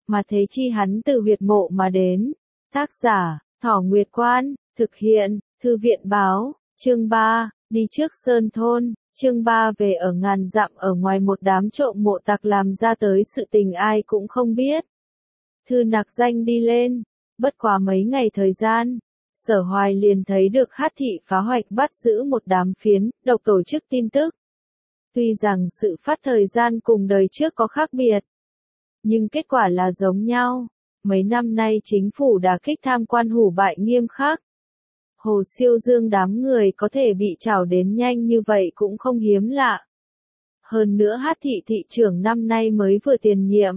mà thế chi hắn từ huyệt mộ mà đến. Tác giả, Thỏ Nguyệt Quan, thực hiện, Thư viện báo, chương 3, đi trước Sơn Thôn, chương 3 về ở ngàn dặm ở ngoài một đám trộm mộ tặc làm ra tới sự tình ai cũng không biết. Thư nặc danh đi lên, bất quá mấy ngày thời gian, Sở Hoài liền thấy được Hát thị phá hoạch bắt giữ một đám phiến, độc tổ chức tin tức. Tuy rằng sự phát thời gian cùng đời trước có khác biệt, nhưng kết quả là giống nhau. Mấy năm nay chính phủ đả kích tham quan hủ bại nghiêm khắc. Hồ Siêu Dương đám người có thể bị trảo đến nhanh như vậy cũng không hiếm lạ. Hơn nữa Hát thị thị trưởng năm nay mới vừa tiền nhiệm.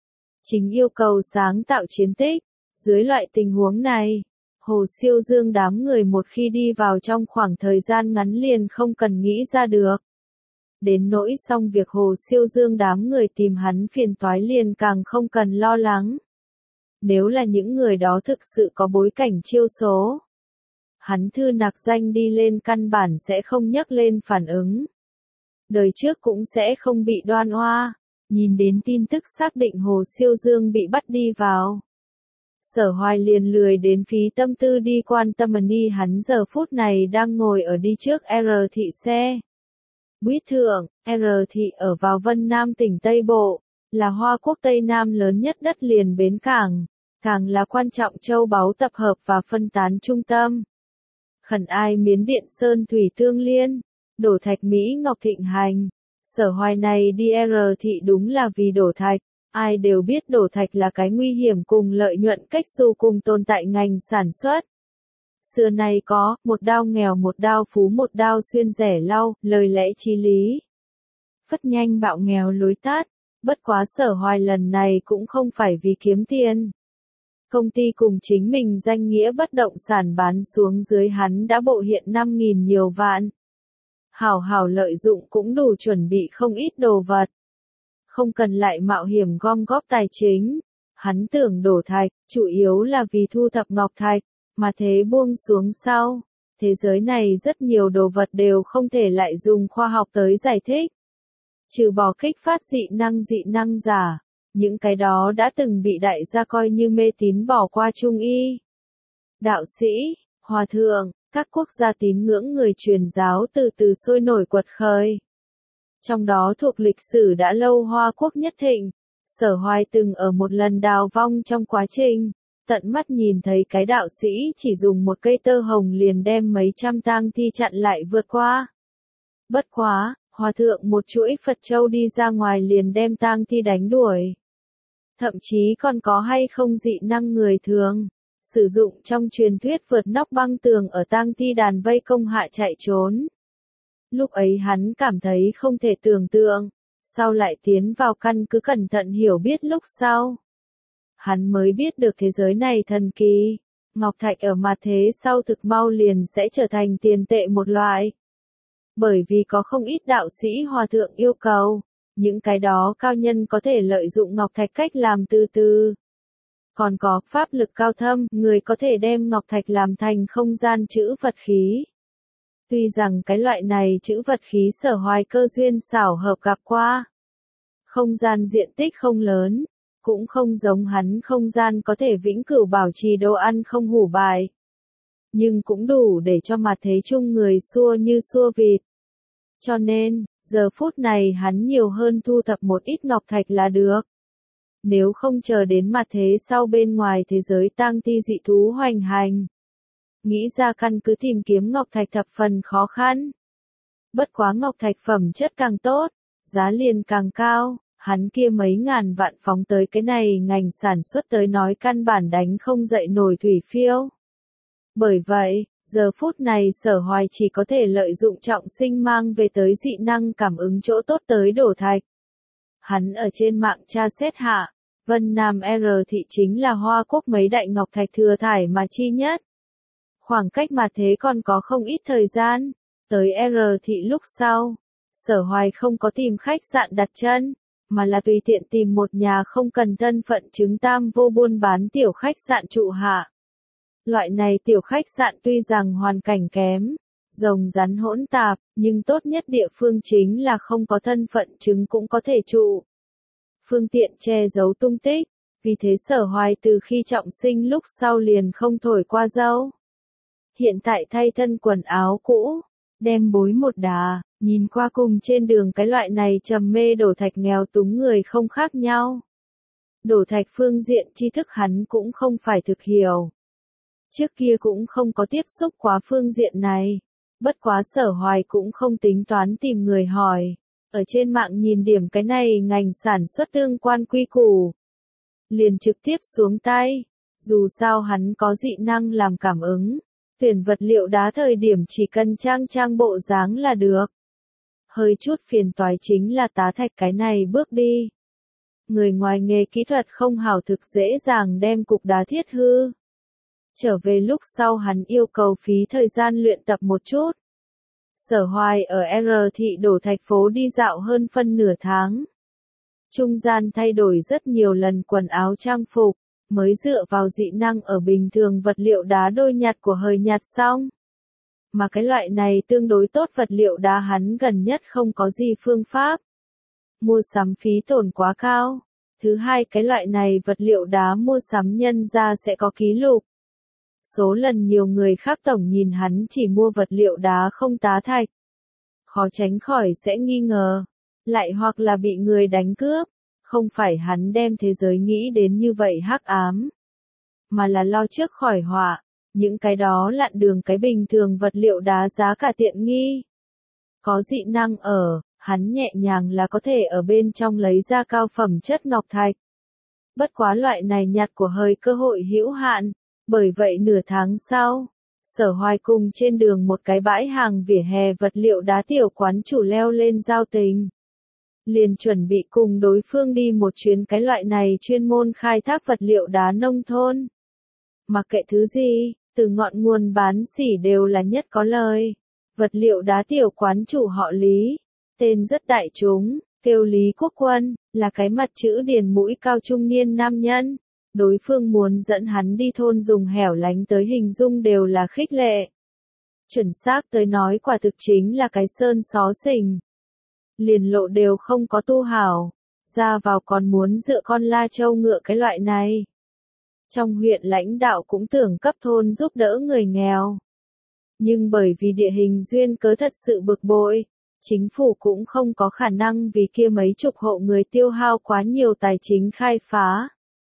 Chính yêu cầu sáng tạo chiến tích. Dưới loại tình huống này, Hồ Siêu Dương đám người một khi đi vào trong khoảng thời gian ngắn liền không cần nghĩ ra được. Đến nỗi xong việc Hồ Siêu Dương đám người tìm hắn phiền toái liền càng không cần lo lắng. Nếu là những người đó thực sự có bối cảnh chiêu số, hắn Thư nặc danh đi lên căn bản sẽ không nhắc lên phản ứng. Đời trước cũng sẽ không bị đoan oa. Nhìn đến tin tức xác định Hồ Siêu Dương bị bắt đi vào, Sở Hoài liền lười đến phí tâm tư đi quan tâm ni hắn giờ phút này đang ngồi ở đi trước R thị xe. Buýt thượng, R thị ở vào Vân Nam tỉnh Tây Bộ, là Hoa Quốc Tây Nam lớn nhất đất liền bến cảng, càng là quan trọng châu báu tập hợp và phân tán trung tâm. Khẩn Ai Miến Điện Sơn Thủy Tương Liên, đổ thạch Mỹ Ngọc thịnh hành. Sở Hoài này đi R thị đúng là vì đổ thạch. Ai đều biết đổ thạch là cái nguy hiểm cùng lợi nhuận cách xù cùng tồn tại ngành sản xuất. Xưa nay có, một đao nghèo một đao phú một đao xuyên rẻ lau, lời lẽ chí lý. Phất nhanh bạo nghèo lối tát, bất quá Sở Hoài lần này cũng không phải vì kiếm tiền. Công ty cùng chính mình danh nghĩa bất động sản bán xuống dưới hắn đã bộ hiện 5.000 nhiều vạn. Hảo lợi dụng cũng đủ chuẩn bị không ít đồ vật. Không cần lại mạo hiểm gom góp tài chính. Hắn tưởng đổ thạch, chủ yếu là vì thu thập ngọc thạch, mà thế buông xuống sau. Thế giới này rất nhiều đồ vật đều không thể lại dùng khoa học tới giải thích. Trừ bỏ kích phát dị năng giả, những cái đó đã từng bị đại gia coi như mê tín bỏ qua trung y. Đạo sĩ, hòa thượng, các quốc gia tín ngưỡng người truyền giáo từ từ sôi nổi quật khởi. Trong đó thuộc lịch sử đã lâu Hoa Quốc nhất thịnh, Sở Hoài từng ở một lần đào vong trong quá trình, tận mắt nhìn thấy cái đạo sĩ chỉ dùng một cây tơ hồng liền đem mấy trăm tang thi chặn lại vượt qua. Bất quá, hòa thượng một chuỗi Phật châu đi ra ngoài liền đem tang thi đánh đuổi. Thậm chí còn có hay không dị năng người thường, sử dụng trong truyền thuyết vượt nóc băng tường ở tang thi đàn vây công hạ chạy trốn. Lúc ấy hắn cảm thấy không thể tưởng tượng, sau lại tiến vào căn cứ cẩn thận hiểu biết lúc sau. Hắn mới biết được thế giới này thần kỳ, ngọc thạch ở mặt thế sau thực mau liền sẽ trở thành tiền tệ một loại. Bởi vì có không ít đạo sĩ hòa thượng yêu cầu, những cái đó cao nhân có thể lợi dụng ngọc thạch cách làm từ từ. Còn có pháp lực cao thâm, người có thể đem ngọc thạch làm thành không gian trữ vật khí. Tuy rằng cái loại này trữ vật khí Sở Hoài cơ duyên xảo hợp gặp qua. Không gian diện tích không lớn, cũng không giống hắn không gian có thể vĩnh cửu bảo trì đồ ăn không hủ bại. Nhưng cũng đủ để cho mặt thế chung người xua như xua vịt. Cho nên, giờ phút này hắn nhiều hơn thu thập một ít ngọc thạch là được. Nếu không chờ đến mặt thế sau bên ngoài thế giới tang thi dị thú hoành hành. Nghĩ ra căn cứ tìm kiếm ngọc thạch thập phần khó khăn. Bất quá ngọc thạch phẩm chất càng tốt, giá liền càng cao, hắn kia mấy ngàn vạn phóng tới cái này ngành sản xuất tới nói căn bản đánh không dậy nổi thủy phiêu. Bởi vậy, giờ phút này Sở Hoài chỉ có thể lợi dụng trọng sinh mang về tới dị năng cảm ứng chỗ tốt tới đổ thạch. Hắn ở trên mạng tra xét hạ, Vân Nam R thị chính là Hoa Quốc mấy đại ngọc thạch thừa thải mà chi nhất. Khoảng cách mà thế còn có không ít thời gian, tới R thị lúc sau, Sở Hoài không có tìm khách sạn đặt chân, mà là tùy tiện tìm một nhà không cần thân phận chứng tam vô buôn bán tiểu khách sạn trụ hạ. Loại này tiểu khách sạn tuy rằng hoàn cảnh kém, rồng rắn hỗn tạp, nhưng tốt nhất địa phương chính là không có thân phận chứng cũng có thể trụ. Phương tiện che giấu tung tích, Vì thế Sở Hoài từ khi trọng sinh lúc sau liền không thổi qua dâu. Hiện tại thay thân quần áo cũ, đem bối một đà, nhìn qua cùng trên đường cái loại này trầm mê đổ thạch nghèo túng người không khác nhau. Đổ thạch phương diện tri thức hắn cũng không phải thực hiểu. Trước kia cũng không có tiếp xúc quá phương diện này. Bất quá Sở Hoài cũng không tính toán tìm người hỏi. Ở trên mạng nhìn điểm cái này ngành sản xuất tương quan quy củ. Liền trực tiếp xuống tay. Dù sao hắn có dị năng làm cảm ứng. Tuyển vật liệu đá thời điểm chỉ cần trang bộ dáng là được. Hơi chút phiền toái chính là tá thạch cái này bước đi. Người ngoài nghề kỹ thuật không hảo thực dễ dàng đem cục đá thiết hư. Trở về lúc sau hắn yêu cầu phí thời gian luyện tập một chút. Sở Hoài ở R thị đổ thạch phố đi dạo hơn phân nửa tháng. Trung gian thay đổi rất nhiều lần quần áo trang phục, mới dựa vào dị năng ở bình thường vật liệu đá đôi nhặt của hời nhặt xong. Mà cái loại này tương đối tốt vật liệu đá hắn gần nhất không có gì phương pháp. Mua sắm phí tổn quá cao. Thứ hai cái loại này vật liệu đá mua sắm nhân ra sẽ có ký lục. Số lần nhiều người khác tổng nhìn hắn chỉ mua vật liệu đá không tá thạch. Khó tránh khỏi sẽ nghi ngờ. Lại hoặc là bị người đánh cướp. Không phải hắn đem thế giới nghĩ đến như vậy hắc ám. Mà là lo trước khỏi họa. Những cái đó lặn đường cái bình thường vật liệu đá giá cả tiện nghi. Có dị năng ở, hắn nhẹ nhàng là có thể ở bên trong lấy ra cao phẩm chất ngọc thạch. Bất quá loại này nhặt của hời cơ hội hữu hạn. Bởi vậy nửa tháng sau, Sở Hoài cùng trên đường một cái bãi hàng vỉa hè vật liệu đá tiểu quán chủ leo lên giao tình. Liền chuẩn bị cùng đối phương đi một chuyến cái loại này chuyên môn khai thác vật liệu đá nông thôn. Mặc kệ thứ gì, từ ngọn nguồn bán sỉ đều là nhất có lời. Vật liệu đá tiểu quán chủ họ Lý, tên rất đại chúng, kêu Lý Quốc Quân, là cái mặt chữ điển mũi cao trung niên nam nhân. Đối phương muốn dẫn hắn đi thôn dùng hẻo lánh tới hình dung đều là khích lệ. Chuẩn xác tới nói quả thực chính là cái sơn xó xỉnh. Liền lộ đều không có tu hảo, ra vào còn muốn dựa con la châu ngựa cái loại này. Trong huyện lãnh đạo cũng tưởng cấp thôn giúp đỡ người nghèo. Nhưng bởi vì địa hình duyên cớ thật sự bực bội, chính phủ cũng không có khả năng vì kia mấy chục hộ người tiêu hao quá nhiều tài chính khai phá.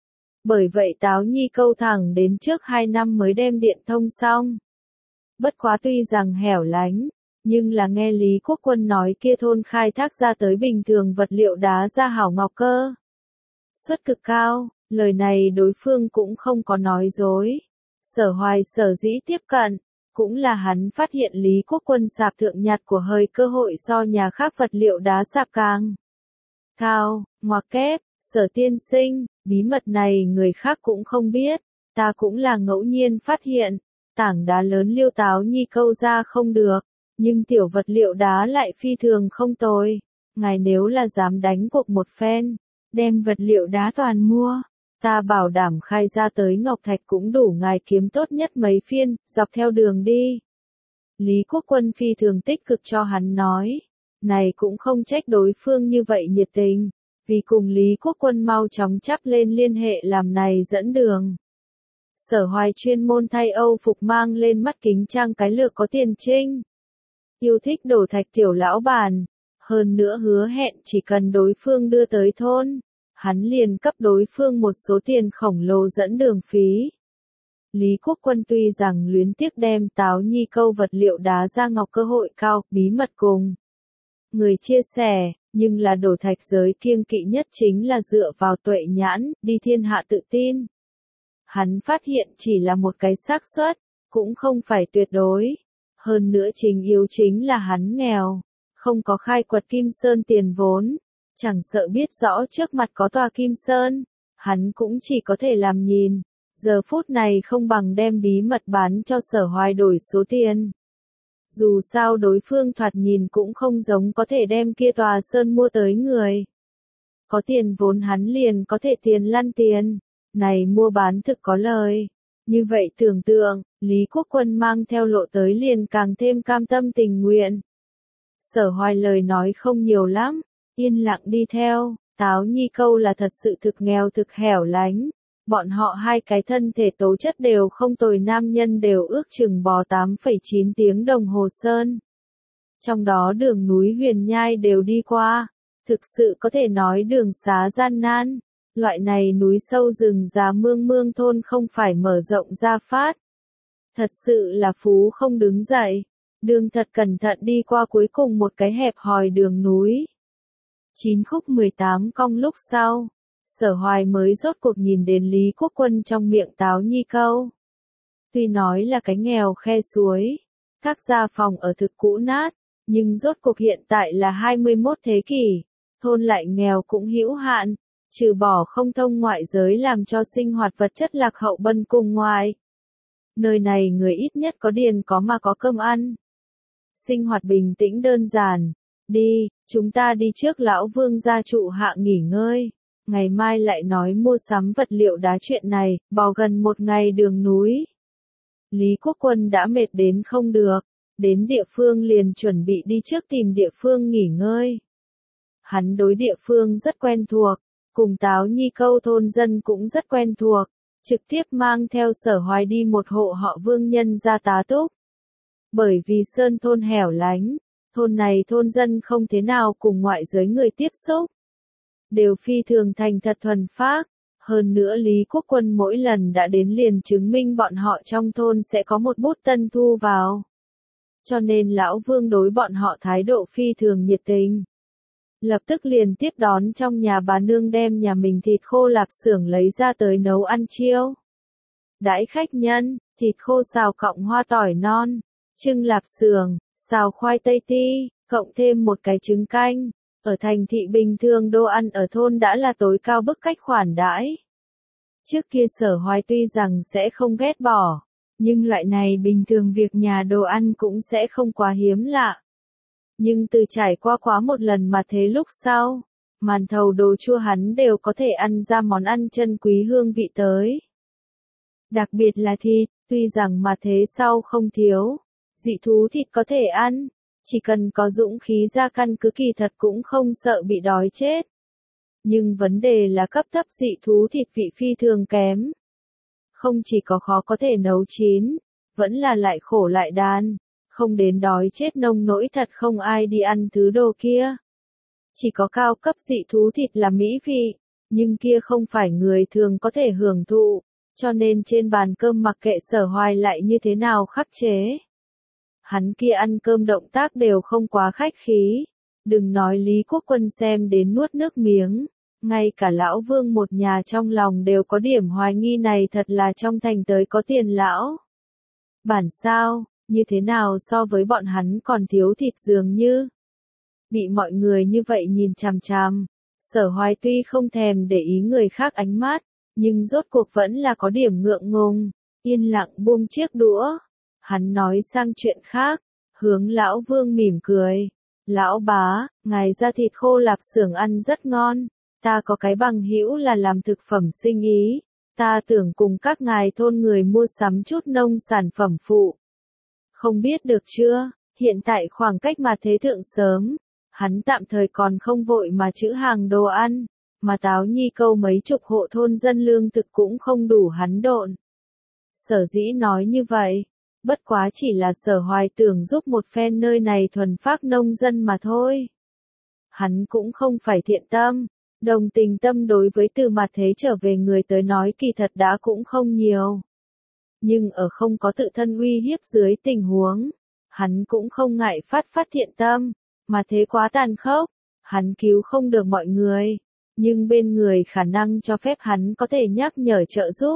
Bởi vậy Táo Nhi câu thẳng đến trước 2 năm mới đem điện thông xong. Bất quá tuy rằng hẻo lánh, nhưng là nghe Lý Quốc Quân nói kia thôn khai thác ra tới bình thường vật liệu đá ra hảo ngọc cơ. Suất cực cao, lời này đối phương cũng không có nói dối. Sở Hoài sở dĩ tiếp cận, cũng là hắn phát hiện Lý Quốc Quân sạp thượng nhặt của hời cơ hội so nhà khác vật liệu đá sạp càng cao, ngoặc kép. Sở tiên sinh, bí mật này người khác cũng không biết, ta cũng là ngẫu nhiên phát hiện, tảng đá lớn Liêu Táo Nhi câu ra không được, nhưng tiểu vật liệu đá lại phi thường không tồi, ngài nếu là dám đánh cuộc một phen, đem vật liệu đá toàn mua, ta bảo đảm khai ra tới ngọc thạch cũng đủ ngài kiếm tốt nhất mấy phiên, dọc theo đường đi. Lý Quốc Quân phi thường tích cực cho hắn nói, này cũng không trách đối phương như vậy nhiệt tình. Vì cùng Lý Quốc Quân mau chóng chắp lên liên hệ làm này dẫn đường. Sở Hoài chuyên môn thay Âu phục mang lên mắt kính trang cái lược có tiền trinh. Yêu thích đổ thạch tiểu lão bản. Hơn nữa hứa hẹn chỉ cần đối phương đưa tới thôn. Hắn liền cấp đối phương một số tiền khổng lồ dẫn đường phí. Lý Quốc Quân tuy rằng luyến tiếc đem Táo Nhi câu vật liệu đá ra ngọc cơ hội cao, bí mật cùng người chia sẻ. Nhưng là đổ thạch giới kiêng kỵ nhất chính là dựa vào tuệ nhãn, đi thiên hạ tự tin. Hắn phát hiện chỉ là một cái xác suất, cũng không phải tuyệt đối. Hơn nữa chính yếu chính là hắn nghèo, không có khai quật Kim Sơn tiền vốn, chẳng sợ biết rõ trước mặt có tòa Kim Sơn, hắn cũng chỉ có thể làm nhìn. Giờ phút này không bằng đem bí mật bán cho Sở Hoài đổi số tiền. Dù sao đối phương thoạt nhìn cũng không giống có thể đem kia tòa sơn mua tới người. Có tiền vốn hắn liền có thể tiền lăn tiền. Này mua bán thực có lời. Như vậy tưởng tượng, Lý Quốc Quân mang theo lộ tới liền càng thêm cam tâm tình nguyện. Sở Hoài lời nói không nhiều lắm, yên lặng đi theo. Táo Nhi Câu là thật sự thực nghèo thực hẻo lánh. Bọn họ hai cái thân thể tố chất đều không tồi, nam nhân đều ước chừng bò 8,9 tiếng đồng hồ sơn. Trong đó đường núi huyền nhai đều đi qua. Thực sự có thể nói đường xá gian nan. Loại này núi sâu rừng già mương thôn không phải mở rộng ra phát. Thật sự là phú không đứng dậy. Đường thật cẩn thận đi qua cuối cùng một cái hẹp hòi đường núi. 9 khúc 18 cong lúc sau, Sở Hoài mới rốt cuộc nhìn đến Lý Quốc Quân trong miệng Táo Nhi Câu. Tuy nói là cái nghèo khe suối, các gia phòng ở thực cũ nát, nhưng rốt cuộc hiện tại là 21 thế kỷ, thôn lại nghèo cũng hữu hạn, trừ bỏ không thông ngoại giới làm cho sinh hoạt vật chất lạc hậu bần cùng ngoài. Nơi này người ít nhất có điền có mà có cơm ăn. Sinh hoạt bình tĩnh đơn giản. Đi, chúng ta đi trước lão Vương gia trụ hạ nghỉ ngơi. Ngày mai lại nói mua sắm vật liệu đá chuyện này, bò gần một ngày đường núi. Lý Quốc Quân đã mệt đến không được, đến địa phương liền chuẩn bị đi trước tìm địa phương nghỉ ngơi. Hắn đối địa phương rất quen thuộc, cùng Táo Nhi Câu thôn dân cũng rất quen thuộc, trực tiếp mang theo Sở Hoài đi một hộ họ Vương nhân ra tá túc. Bởi vì sơn thôn hẻo lánh, thôn này thôn dân không thế nào cùng ngoại giới người tiếp xúc. Đều phi thường thành thật thuần phác. Hơn nữa Lý Quốc Quân mỗi lần đã đến liền chứng minh bọn họ trong thôn sẽ có một bút tân thu vào. Cho nên lão Vương đối bọn họ thái độ phi thường nhiệt tình. Lập tức liền tiếp đón trong nhà bà nương đem nhà mình thịt khô lạp xưởng lấy ra tới nấu ăn chiêu. Đãi khách nhân, thịt khô xào cọng hoa tỏi non, trưng lạp xưởng, xào khoai tây ti, cộng thêm một cái trứng canh. Ở thành thị bình thường đồ ăn ở thôn đã là tối cao bức cách khoản đãi. Trước kia Sở Hoài tuy rằng sẽ không ghét bỏ, nhưng loại này bình thường việc nhà đồ ăn cũng sẽ không quá hiếm lạ. Nhưng từ trải qua quá một lần mà thế lúc sau, màn thầu đồ chua hắn đều có thể ăn ra món ăn chân quý hương vị tới. Đặc biệt là thịt, tuy rằng mà thế sau không thiếu, dị thú thịt có thể ăn, chỉ cần có dũng khí ra căn cứ kỳ thật cũng không sợ bị đói chết. Nhưng vấn đề là cấp thấp dị thú thịt vị phi thường kém. Không chỉ có khó có thể nấu chín, vẫn là lại khổ lại đàn, không đến đói chết nông nỗi thật không ai đi ăn thứ đồ kia. Chỉ có cao cấp dị thú thịt là mỹ vị, nhưng kia không phải người thường có thể hưởng thụ, cho nên trên bàn cơm mặc kệ Sở Hoài lại như thế nào khắc chế. Hắn kia ăn cơm động tác đều không quá khách khí, đừng nói Lý Quốc Quân xem đến nuốt nước miếng, ngay cả lão Vương một nhà trong lòng đều có điểm hoài nghi này thật là trong thành tới có tiền lão. Bản sao, như thế nào so với bọn hắn còn thiếu thịt dường như. Bị mọi người như vậy nhìn chằm chằm, Sở Hoài tuy không thèm để ý người khác ánh mắt, nhưng rốt cuộc vẫn là có điểm ngượng ngùng, yên lặng buông chiếc đũa. Hắn nói sang chuyện khác, hướng lão Vương mỉm cười. Lão bá, ngài ra thịt khô lạp xưởng ăn rất ngon, ta có cái bằng hữu là làm thực phẩm sinh ý, ta tưởng cùng các ngài thôn người mua sắm chút nông sản phẩm phụ. Không biết được chưa, hiện tại khoảng cách mà thế thượng sớm, hắn tạm thời còn không vội mà trữ hàng đồ ăn, mà Táo Nhi Câu mấy chục hộ thôn dân lương thực cũng không đủ hắn độn. Sở dĩ nói như vậy, bất quá chỉ là Sở Hoài tưởng giúp một phen nơi này thuần phác nông dân mà thôi. Hắn cũng không phải thiện tâm, đồng tình tâm đối với từ mặt thế trở về người tới nói kỳ thật đã cũng không nhiều. Nhưng ở không có tự thân uy hiếp dưới tình huống, hắn cũng không ngại phát thiện tâm, mà thế quá tàn khốc, hắn cứu không được mọi người, nhưng bên người khả năng cho phép hắn có thể nhắc nhở trợ giúp.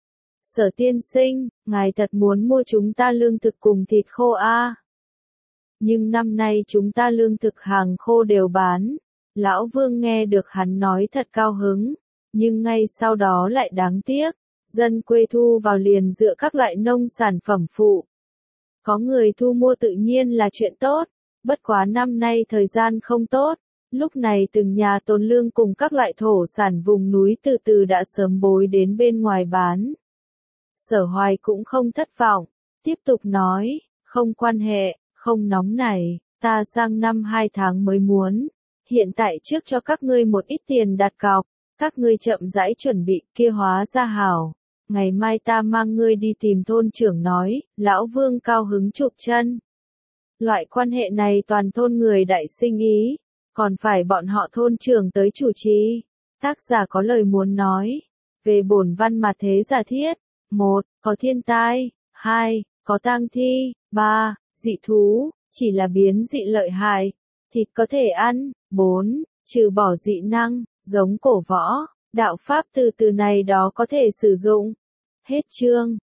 Sở tiên sinh, ngài thật muốn mua chúng ta lương thực cùng thịt khô à? Nhưng năm nay chúng ta lương thực hàng khô đều bán. Lão Vương nghe được hắn nói thật cao hứng, nhưng ngay sau đó lại đáng tiếc, dân quê thu vào liền dựa các loại nông sản phẩm phụ. Có người thu mua tự nhiên là chuyện tốt, bất quá năm nay thời gian không tốt, lúc này từng nhà tồn lương cùng các loại thổ sản vùng núi từ từ đã sớm bối đến bên ngoài bán. Sở Hoài cũng không thất vọng, tiếp tục nói, không quan hệ, không nóng nảy, ta sang năm 2 tháng mới muốn. Hiện tại trước cho các ngươi một ít tiền đặt cọc, các ngươi chậm rãi chuẩn bị, kia hóa ra hảo. Ngày mai ta mang ngươi đi tìm thôn trưởng nói, lão Vương cao hứng chụp chân. Loại quan hệ này toàn thôn người đại sinh ý, còn phải bọn họ thôn trưởng tới chủ trì. Tác giả có lời muốn nói, về bổn văn mà thế giả thiết. 1. Có thiên tai. 2. Có tang thi. 3. Dị thú, chỉ là biến dị lợi hại. Thịt có thể ăn. 4. Trừ bỏ dị năng, giống cổ võ, đạo pháp từ từ này đó có thể sử dụng. Hết chương.